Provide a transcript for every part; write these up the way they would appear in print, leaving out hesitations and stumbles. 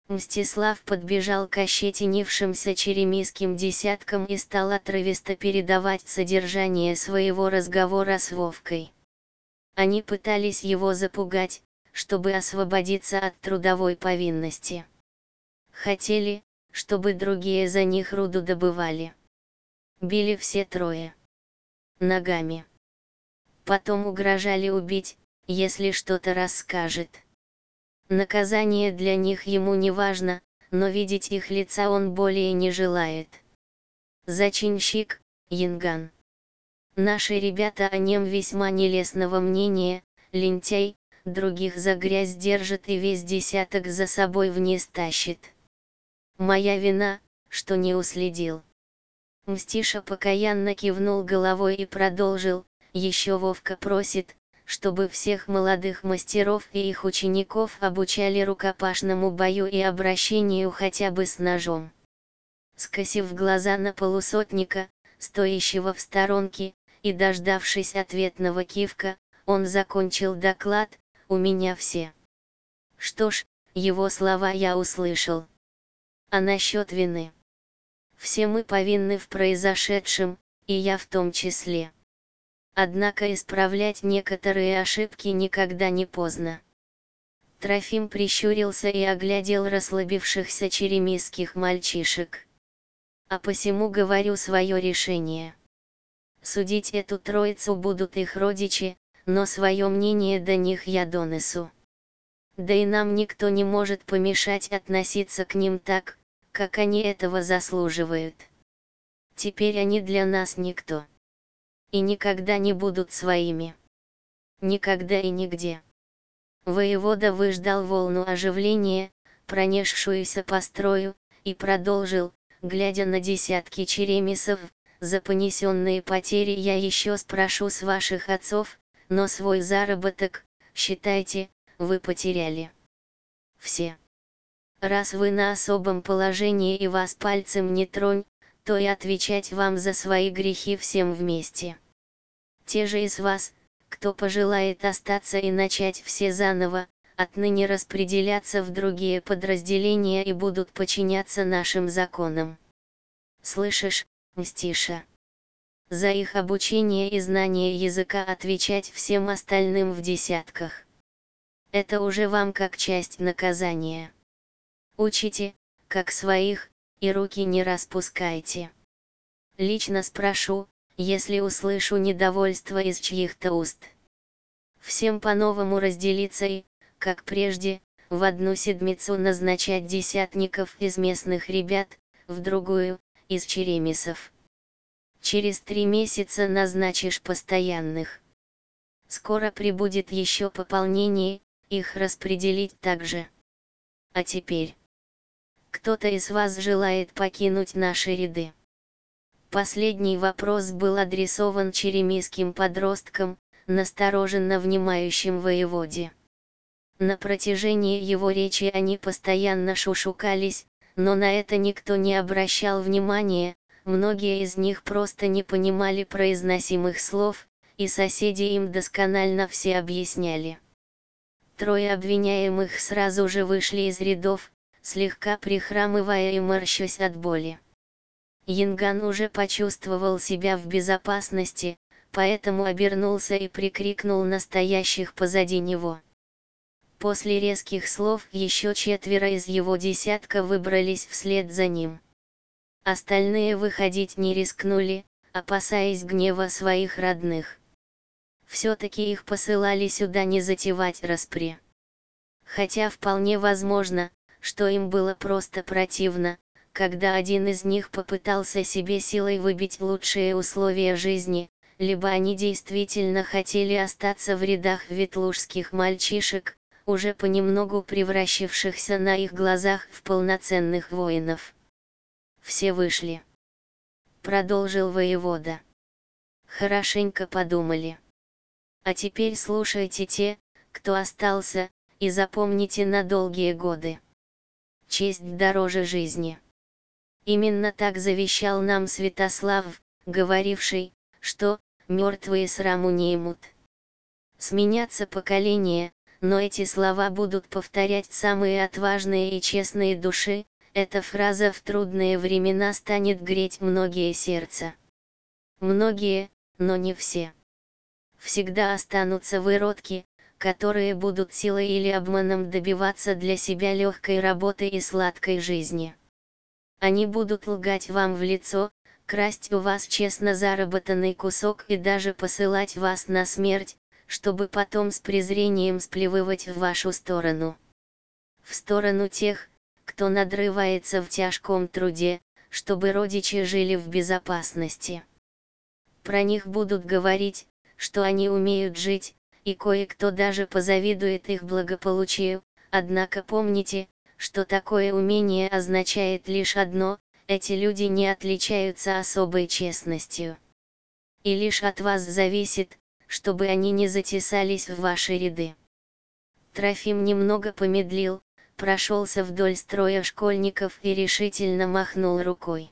Мстислав подбежал к ощетинившимся черемисским десяткам и стал отрывисто передавать содержание своего разговора с Вовкой. Они пытались его запугать, чтобы освободиться от трудовой повинности. Хотели, чтобы другие за них руду добывали. Били все трое. Ногами. Потом угрожали убить, если что-то расскажет. Наказание для них ему не важно, но видеть их лица он более не желает. Зачинщик, Янган. Наши ребята о нем весьма нелестного мнения, лентяй, других за грязь держит и весь десяток за собой вниз тащит. Моя вина, что не уследил. Мстиша покаянно кивнул головой и продолжил: еще Вовка просит, чтобы всех молодых мастеров и их учеников обучали рукопашному бою и обращению хотя бы с ножом. Скосив глаза на полусотника, стоящего в сторонке, и дождавшись ответного кивка, он закончил доклад: у меня все. Что ж, его слова я услышал. А насчет вины? Все мы повинны в произошедшем, и я в том числе. Однако исправлять некоторые ошибки никогда не поздно. Трофим прищурился и оглядел расслабившихся черемисских мальчишек. А посему говорю свое решение. Судить эту троицу будут их родичи, но свое мнение до них я донесу. Да и нам никто не может помешать относиться к ним так, как они этого заслуживают. Теперь они для нас никто. И никогда не будут своими. Никогда и нигде. Воевода выждал волну оживления, пронесшуюся по строю, и продолжил, глядя на десятки черемисов: за понесенные потери я еще спрошу с ваших отцов, но свой заработок, считайте, вы потеряли. Все. Раз вы на особом положении и вас пальцем не тронь, то и отвечать вам за свои грехи всем вместе. Те же из вас, кто пожелает остаться и начать все заново, отныне распределятся в другие подразделения и будут подчиняться нашим законам. Слышишь, Мстиша? За их обучение и знание языка отвечать всем остальным в десятках. Это уже вам как часть наказания. Учите, как своих, и руки не распускайте. Лично спрошу, если услышу недовольство из чьих-то уст. Всем по-новому разделиться и, как прежде, в одну седмицу назначать десятников из местных ребят, в другую, из черемисов. Через 3 месяца назначишь постоянных. Скоро прибудет еще пополнение, их распределить также. А теперь, кто-то из вас желает покинуть наши ряды? Последний вопрос был адресован черемисским подросткам, настороженно внимающим воеводе. На протяжении его речи они постоянно шушукались, но на это никто не обращал внимания, многие из них просто не понимали произносимых слов, и соседи им досконально все объясняли. Трое обвиняемых сразу же вышли из рядов, слегка прихрамывая и морщась от боли. Янган уже почувствовал себя в безопасности, поэтому обернулся и прикрикнул на стоящих позади него. После резких слов еще 4 из его десятка выбрались вслед за ним. Остальные выходить не рискнули, опасаясь гнева своих родных. Все-таки их посылали сюда не затевать распри. Хотя вполне возможно, что им было просто противно, когда один из них попытался себе силой выбить лучшие условия жизни, либо они действительно хотели остаться в рядах ветлужских мальчишек, уже понемногу превращавшихся на их глазах в полноценных воинов. Все вышли. Продолжил воевода. Хорошенько подумали. А теперь слушайте те, кто остался, и запомните на долгие годы. Честь дороже жизни. Именно так завещал нам Святослав, говоривший, что «мертвые сраму не имут». Сменятся поколения, но эти слова будут повторять самые отважные и честные души. Эта фраза в трудные времена станет греть многие сердца. Многие, но не все. Всегда останутся выродки, которые будут силой или обманом добиваться для себя легкой работы и сладкой жизни. Они будут лгать вам в лицо, красть у вас честно заработанный кусок и даже посылать вас на смерть, чтобы потом с презрением сплевывать в вашу сторону. В сторону тех, кто надрывается в тяжком труде, чтобы родичи жили в безопасности. Про них будут говорить, что они умеют жить, и кое-кто даже позавидует их благополучию, однако помните, что такое умение означает лишь одно: эти люди не отличаются особой честностью. И лишь от вас зависит, чтобы они не затесались в ваши ряды. Трофим немного помедлил, прошелся вдоль строя школьников и решительно махнул рукой.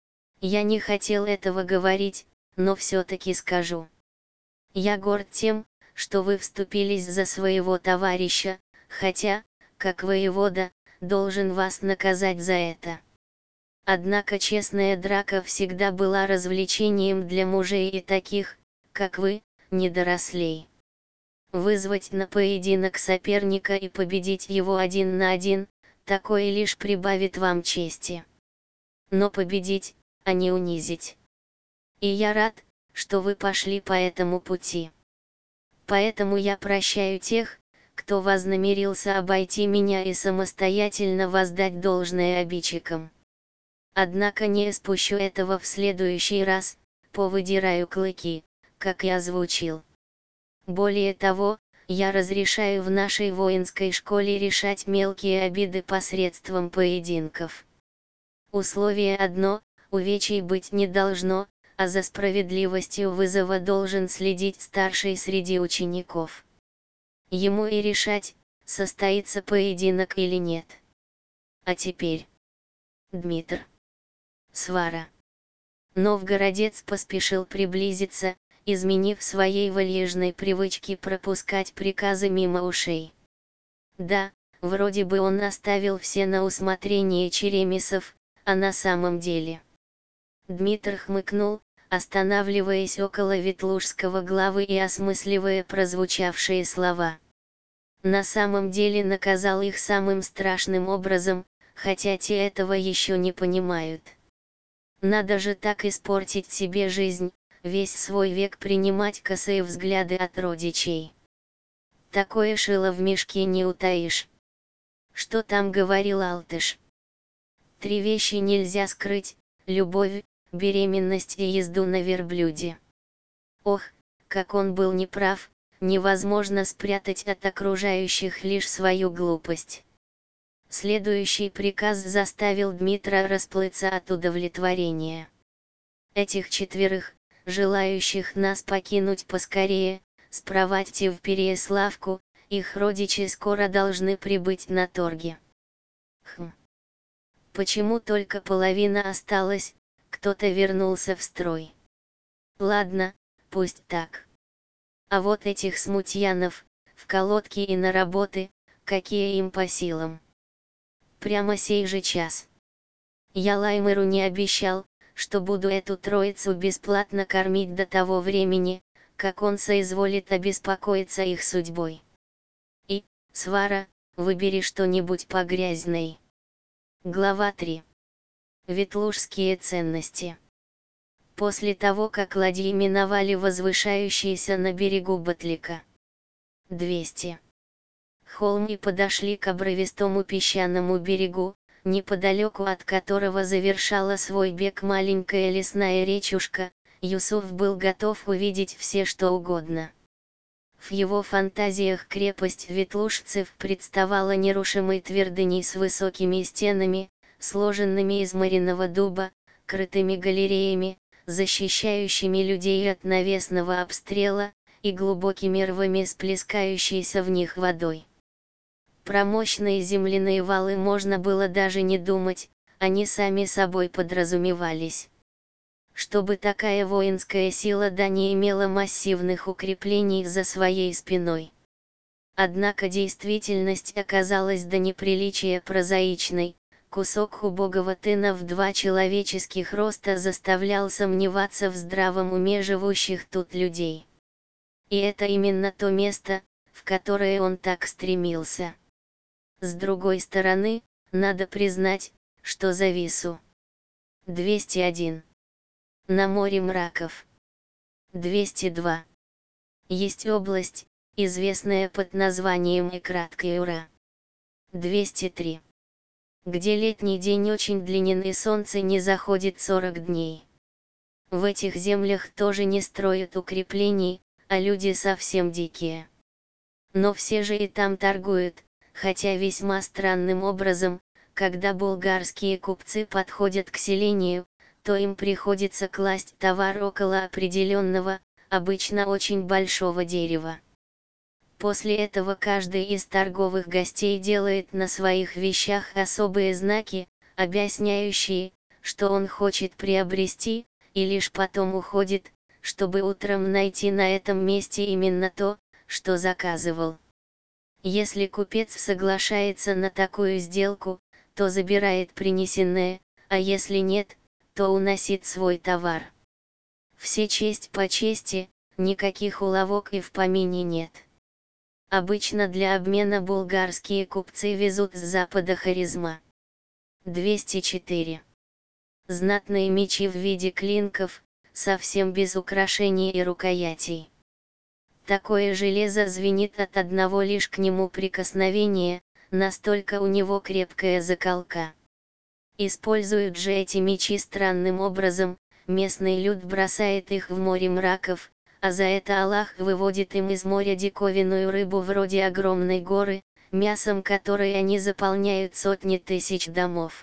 Я не хотел этого говорить, но все-таки скажу. Я горд тем, что вы вступились за своего товарища, хотя, как воевода, должен вас наказать за это. Однако честная драка всегда была развлечением для мужей и таких, как вы, недорослей. Вызвать на поединок соперника и победить его 1 на 1, такое лишь прибавит вам чести. Но победить, а не унизить. И я рад, что вы пошли по этому пути. Поэтому я прощаю тех, кто вознамерился обойти меня и самостоятельно воздать должное обидчикам. Однако не спущу этого в следующий раз, повыдираю клыки, как и озвучил. Более того, я разрешаю в нашей воинской школе решать мелкие обиды посредством поединков. Условие одно: увечий быть не должно, а за справедливостью вызова должен следить старший среди учеников. Ему и решать, состоится поединок или нет. А теперь, Дмитр. Свара. Новгородец поспешил приблизиться, изменив своей вальяжной привычке пропускать приказы мимо ушей. Да, вроде бы он оставил все на усмотрение черемисов, а на самом деле. Дмитр хмыкнул, останавливаясь около ветлужского главы и осмысливая прозвучавшие слова. На самом деле наказал их самым страшным образом, хотя те этого еще не понимают. Надо же так испортить себе жизнь, весь свой век принимать косые взгляды от родичей. Такое шило в мешке не утаишь. Что там говорил Алтыш? 3 вещи нельзя скрыть: любовь, беременность и езду на верблюде. Ох, как он был неправ, невозможно спрятать от окружающих лишь свою глупость. Следующий приказ заставил Дмитра расплыться от удовлетворения. Этих 4, желающих нас покинуть поскорее, спровадьте в Переяславку, их родичи скоро должны прибыть на торги. Почему только половина осталась, кто-то вернулся в строй. Ладно, пусть так. А вот этих смутьянов, в колодки и на работы, какие им по силам. Прямо сей же час. Я Лаймеру не обещал, что буду эту троицу бесплатно кормить до того времени, как он соизволит обеспокоиться их судьбой. И, Свара, выбери что-нибудь погрязней. Глава 3. Ветлужские ценности. После того, как ладьи миновали возвышающиеся на берегу Батлика 200 холм и подошли к обрывистому песчаному берегу, неподалеку от которого завершала свой бег маленькая лесная речушка, Юсуф был готов увидеть все что угодно. В его фантазиях крепость ветлужцев представала нерушимой твердыней с высокими стенами, сложенными из моряного дуба, крытыми галереями, защищающими людей от навесного обстрела, и глубокими рвами с плескающейся в них водой. Про мощные земляные валы можно было даже не думать, они сами собой подразумевались. Чтобы такая воинская сила да не имела массивных укреплений за своей спиной. Однако действительность оказалась до неприличия прозаичной. Кусок убогого тына в 2 человеческих роста заставлял сомневаться в здравом уме живущих тут людей. И это именно то место, в которое он так стремился. С другой стороны, надо признать, что завису. 201. На море мраков. 202. Есть область, известная под названием Икраткаюра. 203. Где летний день очень длинен и солнце не заходит 40 дней. В этих землях тоже не строят укреплений, а люди совсем дикие. Но все же и там торгуют, хотя весьма странным образом. Когда булгарские купцы подходят к селению, то им приходится класть товар около определенного, обычно очень большого дерева. После этого каждый из торговых гостей делает на своих вещах особые знаки, объясняющие, что он хочет приобрести, и лишь потом уходит, чтобы утром найти на этом месте именно то, что заказывал. Если купец соглашается на такую сделку, то забирает принесенное, а если нет, то уносит свой товар. Все честь по чести, никаких уловок и в помине нет. Обычно для обмена булгарские купцы везут с запада харизма. 204. Знатные мечи в виде клинков, совсем без украшений и рукоятей. Такое железо звенит от одного лишь к нему прикосновения, настолько у него крепкая закалка. Используют же эти мечи странным образом, местный люд бросает их в море мраков, а за это Аллах выводит им из моря диковинную рыбу вроде огромной горы, мясом которой они заполняют сотни тысяч домов.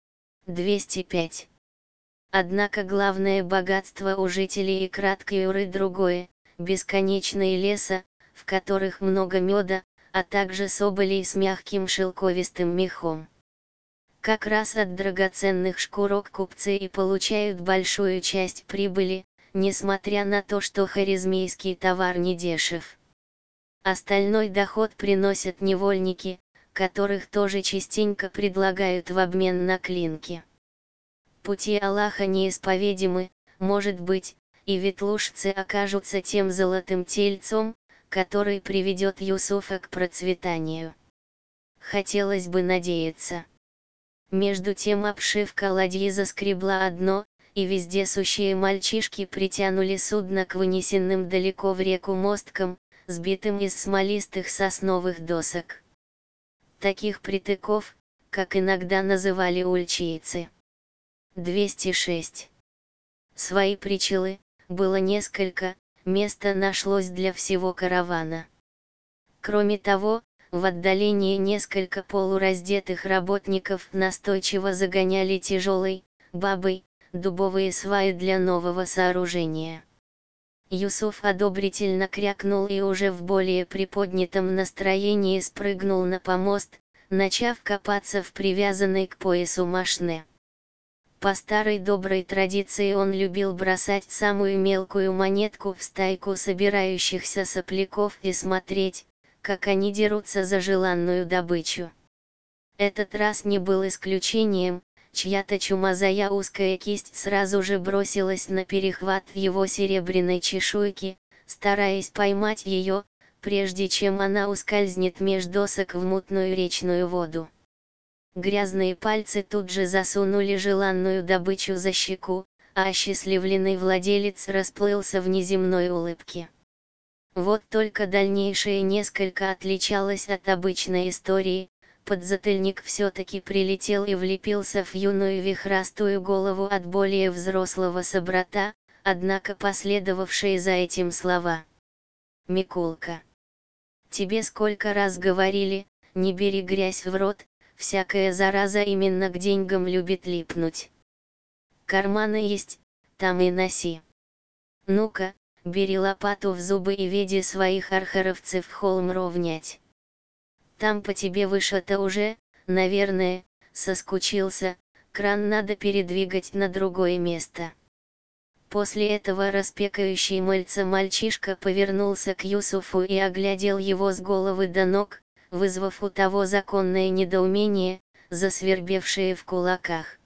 205. Однако главное богатство у жителей Икраткаюры другое, бесконечные леса, в которых много меда, а также соболей с мягким шелковистым мехом. Как раз от драгоценных шкурок купцы и получают большую часть прибыли, несмотря на то, что харизмийский товар недешев. Остальной доход приносят невольники, которых тоже частенько предлагают в обмен на клинки. Пути Аллаха неисповедимы, может быть, и ветлужцы окажутся тем золотым тельцом, который приведет Юсуфа к процветанию. Хотелось бы надеяться. Между тем обшивка ладьи заскребла одно, и везде сущие мальчишки притянули судно к вынесенным далеко в реку мосткам, сбитым из смолистых сосновых досок. Таких притыков, как иногда называли ульчийцы. 206. Свои причалы, было несколько, места нашлось для всего каравана. Кроме того, в отдалении несколько полураздетых работников настойчиво загоняли тяжелой, бабой, дубовые сваи для нового сооружения. Юсуф одобрительно крякнул и уже в более приподнятом настроении спрыгнул на помост, начав копаться в привязанной к поясу мошне. По старой доброй традиции он любил бросать самую мелкую монетку в стайку собирающихся сопляков и смотреть, как они дерутся за желанную добычу. Этот раз не был исключением, чья-то чумазая узкая кисть сразу же бросилась на перехват его серебряной чешуйки, стараясь поймать ее, прежде чем она ускользнет меж досок в мутную речную воду. Грязные пальцы тут же засунули желанную добычу за щеку, а осчастливленный владелец расплылся в неземной улыбке. Вот только дальнейшее несколько отличалось от обычной истории. Подзатыльник все-таки прилетел и влепился в юную вихрастую голову от более взрослого собрата, однако последовавшие за этим слова. «Микулка, тебе сколько раз говорили, не бери грязь в рот, всякая зараза именно к деньгам любит липнуть. Карманы есть, там и носи. Ну-ка, бери лопату в зубы и веди своих архаровцев в холм ровнять. Там по тебе выше-то уже, наверное, соскучился, кран надо передвигать на другое место. После этого распекающий мыльца мальчишка повернулся к Юсуфу и оглядел его с головы до ног, вызвав у того законное недоумение, засвербевшее в кулаках.